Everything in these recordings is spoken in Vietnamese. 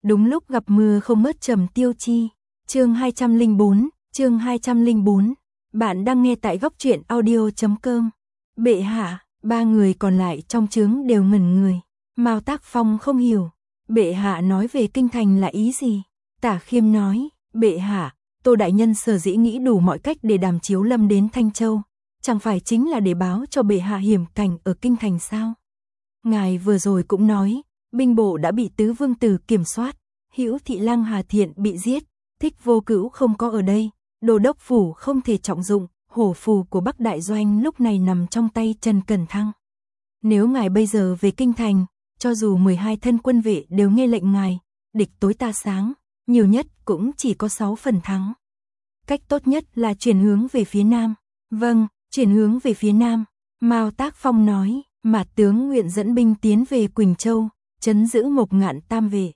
Đúng lúc gặp mưa không ngớt Trầm Tiêu Chi. Chương 204. Bạn đang nghe tại góc truyện audio.com. Bệ hạ, ba người còn lại trong trướng đều ngẩn người. Mao Tác Phong không hiểu, bệ hạ nói về kinh thành là ý gì? Tả Khiêm nói, bệ hạ, Tô đại nhân sở dĩ nghĩ đủ mọi cách để đàm Chiếu Lâm đến Thanh Châu, chẳng phải chính là để báo cho bệ hạ hiểm cảnh ở kinh thành sao? Ngài vừa rồi cũng nói, binh bộ đã bị tứ vương tử kiểm soát, Hữu Thị Lang Hà Thiện bị giết, Thích Vô Cữu không có ở đây, Đô đốc phủ không thể trọng dụng, hổ phù của Bắc Đại Doanh lúc này nằm trong tay Trần Cẩn Thăng. Nếu ngài bây giờ về kinh thành, cho dù 12 thân quân vệ đều nghe lệnh ngài, địch tối ta sáng, nhiều nhất cũng chỉ có 6 phần thắng. Cách tốt nhất là chuyển hướng về phía nam. Vâng, chuyển hướng về phía nam. Mao Tác Phong nói, Mạt tướng nguyện dẫn binh tiến về Quỳnh Châu, trấn giữ Mộc Ngạn Tam vệ.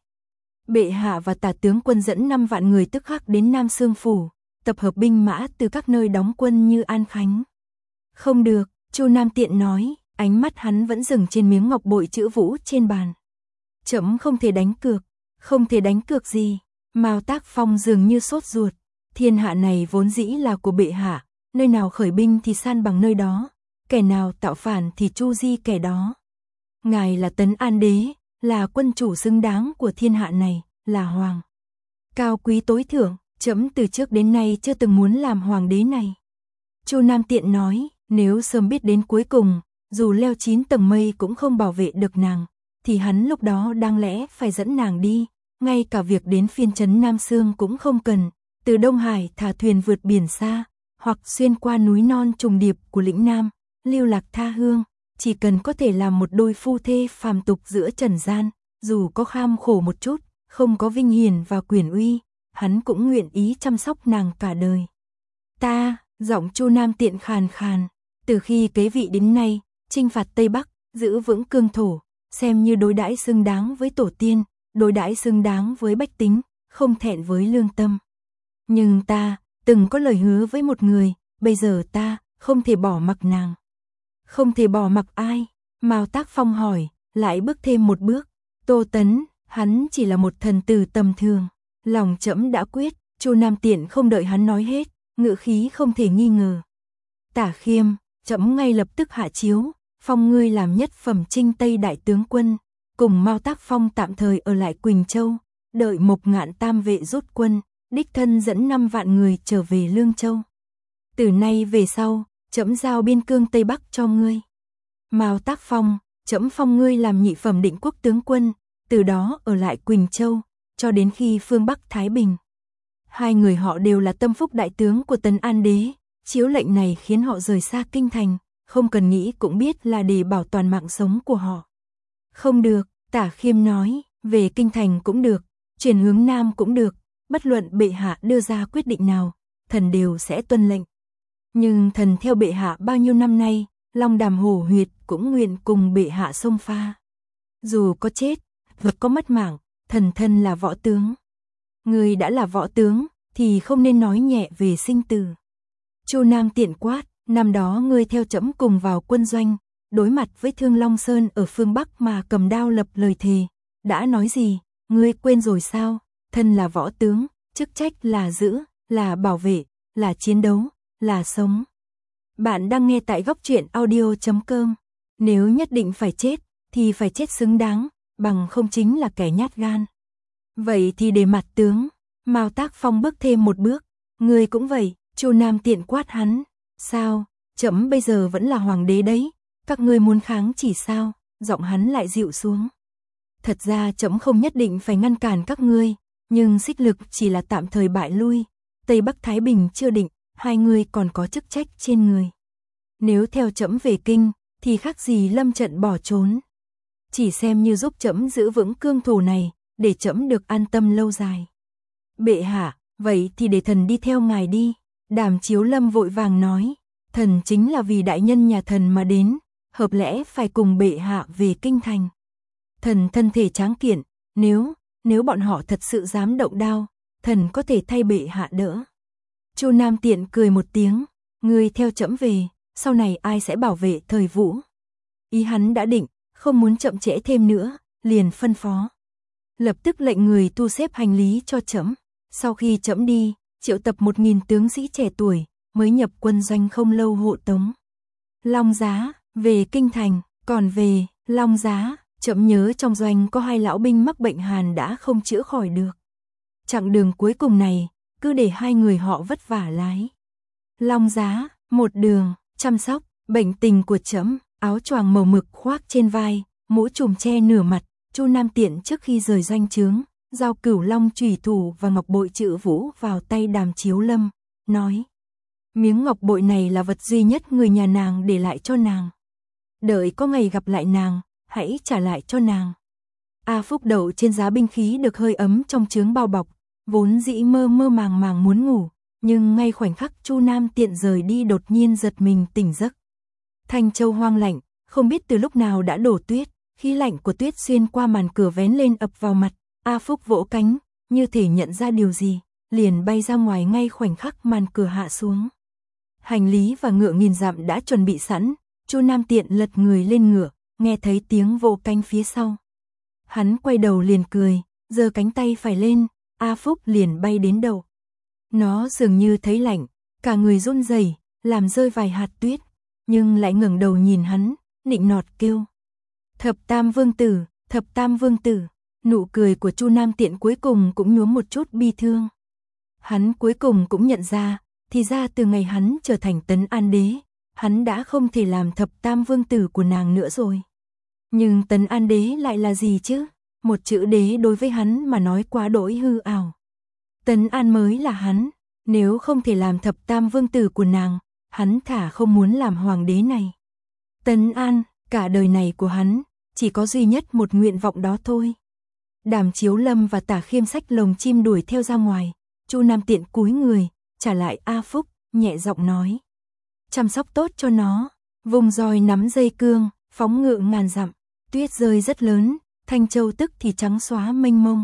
Bệ hạ và Tả tướng quân dẫn 5 vạn người tức khắc đến Nam Xương phủ, tập hợp binh mã từ các nơi đóng quân như An Khánh. Không được, Chu Nam Tiện nói, ánh mắt hắn vẫn dừng trên miếng ngọc bội chữ Vũ trên bàn. Trẫm không thể đánh cược. Không thể đánh cược gì? Mao Tác Phong dường như sốt ruột. Thiên hạ này vốn dĩ là của bệ hạ, nơi nào khởi binh thì san bằng nơi đó, kẻ nào tạo phản thì chu di kẻ đó. Ngài là Tấn An Đế, là quân chủ xứng đáng của thiên hạ này, là hoàng. Cao quý tối thượng, trẫm từ trước đến nay chưa từng muốn làm hoàng đế này. Chu Nam Tiện nói, nếu sớm biết đến cuối cùng, dù leo 9 tầng mây cũng không bảo vệ được nàng, thì hắn lúc đó đáng lẽ phải dẫn nàng đi, ngay cả việc đến phiên trấn Nam Xương cũng không cần, từ Đông Hải thả thuyền vượt biển xa, hoặc xuyên qua núi non trùng điệp của lĩnh Nam, lưu lạc tha hương, chỉ cần có thể làm một đôi phu thê phàm tục giữa trần gian, dù có kham khổ một chút, không có vinh hiển và quyền uy, hắn cũng nguyện ý chăm sóc nàng cả đời. Ta, giọng Chu Nam Tiện khàn khàn, từ khi kế vị đến nay, chinh phạt Tây Bắc, giữ vững cương thổ, xem như đối đãi xứng đáng với tổ tiên, đối đãi xứng đáng với bách tính, không thẹn với lương tâm. Nhưng ta, từng có lời hứa với một người, bây giờ ta, không thể bỏ mặc nàng. Không thể bỏ mặc ai? Mao Tác Phong hỏi, lại bước thêm một bước. Tô Tấn, hắn chỉ là một thần tử tầm thường. Lòng trẫm đã quyết, Chu Nam Tiện không đợi hắn nói hết, ngữ khí không thể nghi ngờ. Tả Khiêm, trẫm ngay lập tức hạ chiếu, phong ngươi làm nhất phẩm Trinh Tây đại tướng quân, cùng Mao Tác Phong tạm thời ở lại Quỳnh Châu, đợi Mộc Ngạn Tam vệ rút quân, đích thân dẫn 5 vạn người trở về Lương Châu. Từ nay về sau, trẫm giao biên cương Tây Bắc cho ngươi. Mao Tác Phong, trẫm phong ngươi làm nhị phẩm Định Quốc tướng quân, từ đó ở lại Quỳnh Châu, cho đến khi phương Bắc thái bình. Hai người họ đều là tâm phúc đại tướng của Tấn An Đế, chiếu lệnh này khiến họ rời xa kinh thành, không cần nghĩ cũng biết là để bảo toàn mạng sống của họ. Không được, Tả Khiêm nói, về kinh thành cũng được, chuyển hướng nam cũng được, bất luận bệ hạ đưa ra quyết định nào, thần đều sẽ tuân lệnh. Nhưng thần theo bệ hạ bao nhiêu năm nay, Long Đàm Hổ Huyệt cũng nguyện cùng bệ hạ xông pha. Dù có chết, vật có mất mạng, thần thân là võ tướng. Người đã là võ tướng, thì không nên nói nhẹ về sinh tử. Chu Nam Tiện quát, năm đó ngươi theo trẫm cùng vào quân doanh, đối mặt với Thương Long Sơn ở phương Bắc mà cầm đao lập lời thề, đã nói gì, ngươi quên rồi sao? Thân là võ tướng, chức trách là giữ, là bảo vệ, là chiến đấu, là sống. Bạn đang nghe tại góc truyện audio.com. Nếu nhất định phải chết, thì phải chết xứng đáng, bằng không chính là kẻ nhát gan. Vậy thì để mặt tướng. Mao Tác Phong bước thêm một bước. Ngươi cũng vậy, Chu Nam Tiện quát hắn. Sao, trẫm bây giờ vẫn là hoàng đế đấy, các ngươi muốn kháng chỉ sao? Giọng hắn lại dịu xuống. Thật ra trẫm không nhất định phải ngăn cản các ngươi, nhưng xích lực chỉ là tạm thời bại lui, Tây Bắc Thái Bình chưa định, hai người còn có chức trách trên người. Nếu theo trẫm về kinh, thì khác gì lâm trận bỏ trốn. Chỉ xem như giúp trẫm giữ vững cương thổ này, để trẫm được an tâm lâu dài. Bệ hạ, vậy thì để thần đi theo ngài đi. Đàm Chiếu Lâm vội vàng nói, thần chính là vì đại nhân nhà thần mà đến, hợp lẽ phải cùng bệ hạ về kinh thành. Thần thân thể tráng kiện, nếu bọn họ thật sự dám động đao, thần có thể thay bệ hạ đỡ. Chu Nam Tiện cười một tiếng, ngươi theo trẫm về, sau này ai sẽ bảo vệ Thời Vũ? Ý hắn đã định, không muốn chậm trễ thêm nữa, liền phân phó. lập tức lệnh người thu xếp hành lý cho trẫm. Sau khi trẫm đi, triệu tập 1000 tướng sĩ trẻ tuổi, mới nhập quân doanh không lâu hộ tống Long Giá về kinh thành. Còn về Long Giá, trẫm nhớ trong doanh có 2 lão binh mắc bệnh hàn đã không chữa khỏi được. Chặng đường cuối cùng này, cứ để 2 người họ vất vả lái. Long Giá, một đường chăm sóc bệnh tình của trẫm, áo choàng màu mực khoác trên vai, mũ trùm che nửa mặt. Chu Nam Tiện trước khi rời doanh trướng, giao Cửu Long chủy thủ và ngọc bội Trự Vũ vào tay Đàm Chiếu Lâm, nói: miếng ngọc bội này là vật duy nhất người nhà nàng để lại cho nàng. Đợi có ngày gặp lại nàng, hãy trả lại cho nàng. A Phúc đậu trên giá binh khí được hơi ấm trong trướng bao bọc, vốn dĩ mơ mơ màng màng muốn ngủ, nhưng ngay khoảnh khắc Chu Nam Tiện rời đi đột nhiên giật mình tỉnh giấc. Thanh Châu hoang lạnh, không biết từ lúc nào đã đổ tuyết, khí lạnh của tuyết xuyên qua màn cửa vén lên ập vào mặt. A Phúc vỗ cánh, như thể nhận ra điều gì, liền bay ra ngoài ngay khoảnh khắc màn cửa hạ xuống. Hành lý và ngựa nghìn dặm đã chuẩn bị sẵn, Chu Nam Tiện lật người lên ngựa, nghe thấy tiếng vỗ cánh phía sau. Hắn quay đầu liền cười, giơ cánh tay phải lên, A Phúc liền bay đến đầu. Nó dường như thấy lạnh, cả người run rẩy, làm rơi vài hạt tuyết, nhưng lại ngẩng đầu nhìn hắn, nịnh nọt kêu: Thập Tam Vương Tử, Thập Tam Vương Tử. Nụ cười của Chu Nam Tiện cuối cùng cũng nhuốm một chút bi thương. Hắn cuối cùng cũng nhận ra, thì ra từ ngày hắn trở thành Tấn An Đế, hắn đã không thể làm Thập Tam Vương Tử của nàng nữa rồi. Nhưng Tấn An Đế lại là gì chứ? Một chữ đế đối với hắn mà nói quá đỗi hư ảo. Tấn An mới là hắn, nếu không thể làm Thập Tam Vương Tử của nàng, hắn thả không muốn làm hoàng đế này. Tấn An, cả đời này của hắn, chỉ có duy nhất một nguyện vọng đó thôi. Đàm Chiếu Lâm và Tả Khiêm xách lồng chim đuổi theo ra ngoài, Chu Nam Tiện cúi người, trả lại A Phúc, nhẹ giọng nói: chăm sóc tốt cho nó. Vùng roi nắm dây cương, phóng ngựa ngàn dặm, tuyết rơi rất lớn, Thanh Châu tức thì trắng xóa mênh mông.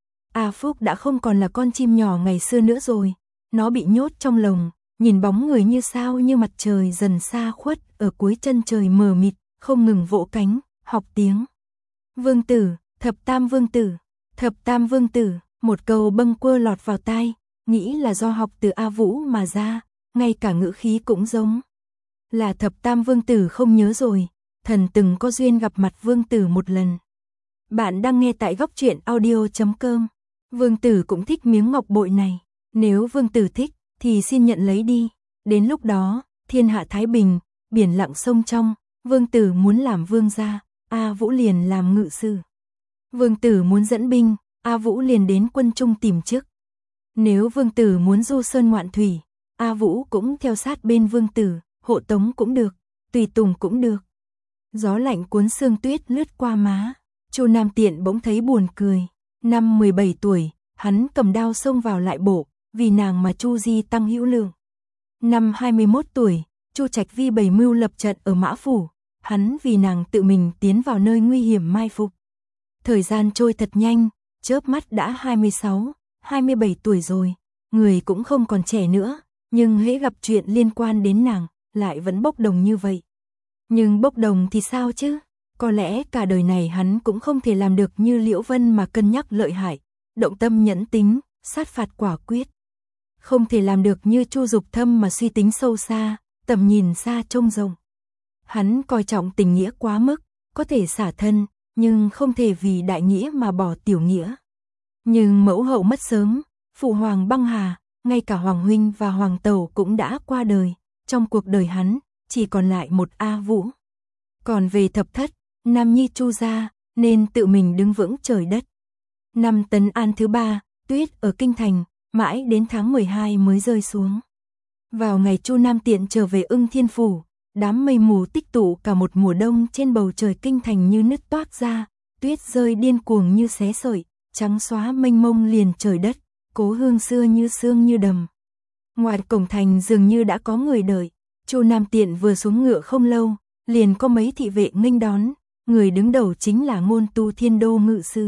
A Phúc đã không còn là con chim nhỏ ngày xưa nữa rồi, nó bị nhốt trong lồng, nhìn bóng người như sao như mặt trời dần xa khuất ở cuối chân trời mờ mịt, không ngừng vỗ cánh, học tiếng. Vương Tử, Thập Tam Vương Tử, Thập Tam Vương Tử, một câu bâng quơ lọt vào tai, nghĩ là do học từ A Vũ mà ra, ngay cả ngữ khí cũng giống. Là Thập Tam Vương Tử không nhớ rồi, thần từng có duyên gặp mặt Vương Tử một lần. Bạn đang nghe tại góc truyện audio.com. Vương Tử cũng thích miếng ngọc bội này, nếu Vương Tử thích thì xin nhận lấy đi. Đến lúc đó, thiên hạ thái bình, biển lặng sông trong, Vương Tử muốn làm vương gia, A Vũ liền làm ngự sử. Vương Tử muốn dẫn binh, A Vũ liền đến quân trung tìm chức. Nếu Vương Tử muốn du sơn ngoạn thủy, A Vũ cũng theo sát bên Vương Tử, hộ tống cũng được, tùy tùng cũng được. Gió lạnh cuốn sương tuyết lướt qua má, Chu Nam Tiện bỗng thấy buồn cười. Năm 17 tuổi, hắn cầm đao xông vào lại bộ, vì nàng mà Chu Di tăng hữu lượng. Năm 21 tuổi, Chu Trạch Vi bày mưu lập trận ở Mã Phủ, hắn vì nàng tự mình tiến vào nơi nguy hiểm mai phục. Thời gian trôi thật nhanh, chớp mắt đã 26, 27 tuổi rồi, người cũng không còn trẻ nữa, nhưng hễ gặp chuyện liên quan đến nàng, lại vẫn bốc đồng như vậy. Nhưng bốc đồng thì sao chứ? Có lẽ cả đời này hắn cũng không thể làm được như Liễu Vân mà cân nhắc lợi hại, động tâm nhẫn tính, sát phạt quả quyết. Không thể làm được như Chu Dục Thâm mà suy tính sâu xa, tầm nhìn xa trông rộng. Hắn coi trọng tình nghĩa quá mức, có thể xả thân, nhưng không thể vì đại nghĩa mà bỏ tiểu nghĩa. Nhưng mẫu hậu mất sớm, phụ hoàng băng hà, ngay cả hoàng huynh và hoàng tẩu cũng đã qua đời, trong cuộc đời hắn chỉ còn lại một A Vũ. Còn về thập thất, nam nhi Chu gia, nên tự mình đứng vững trời đất. Năm Tấn An thứ 3, tuyết ở kinh thành, mãi đến tháng 12 mới rơi xuống. Vào ngày Chu Nam Tiện trở về Ưng Thiên Phủ, đám mây mù tích tụ cả một mùa đông trên bầu trời kinh thành như nứt toác ra, tuyết rơi điên cuồng như xé sợi, trắng xóa mênh mông liền trời đất, cố hương xưa như sương như đầm. Ngoài cổng thành dường như đã có người đợi, Chu Nam Tiện vừa xuống ngựa không lâu, liền có mấy thị vệ nghênh đón, người đứng đầu chính là Ngôn Tu Thiên Đô ngự sử.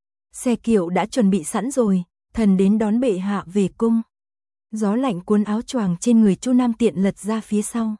Xe kiệu đã chuẩn bị sẵn rồi, thần đến đón bệ hạ về cung. Gió lạnh cuốn áo choàng trên người Chu Nam Tiện lật ra phía sau.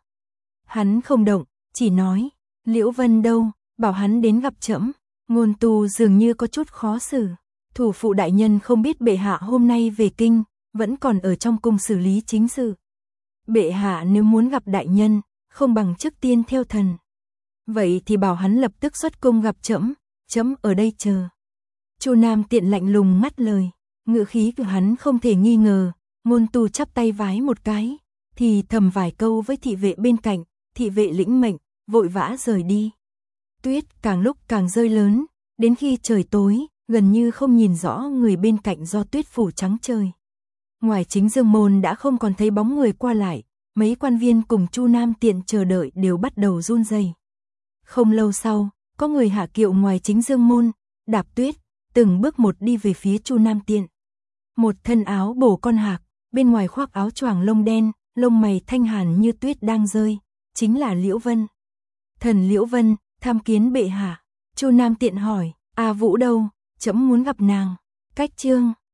Hắn không động, chỉ nói: Liễu Vân đâu, bảo hắn đến gặp trẫm. Ngôn Tu dường như có chút khó xử, Thủ phụ đại nhân không biết bệ hạ hôm nay về kinh, vẫn còn ở trong cung xử lý chính sự. Bệ hạ nếu muốn gặp đại nhân, không bằng trước tiên theo thần. Vậy thì bảo hắn lập tức xuất cung gặp trẫm ở đây chờ. Chu Nam Tiện lạnh lùng ngắt lời, ngữ khí của hắn không thể nghi ngờ, Ngôn Tu chắp tay vái một cái, thì thầm vài câu với thị vệ bên cạnh, thị vệ lĩnh mệnh, vội vã rời đi. Tuyết càng lúc càng rơi lớn, đến khi trời tối, gần như không nhìn rõ người bên cạnh do tuyết phủ trắng trời. Ngoài chính dương môn đã không còn thấy bóng người qua lại, mấy quan viên cùng Chu Nam Tiện chờ đợi đều bắt đầu run rẩy. Không lâu sau, có người hạ kiệu ngoài chính dương môn, đạp tuyết, từng bước một đi về phía Chu Nam Tiện. Một thân áo bổ con hạc, bên ngoài khoác áo choàng lông đen, lông mày thanh hàn như tuyết đang rơi, chính là Liễu Vân. Thần Liễu Vân, tham kiến bệ hạ. Chu Nam Tiện hỏi, A Vũ đâu, trẫm muốn gặp nàng. Cách chương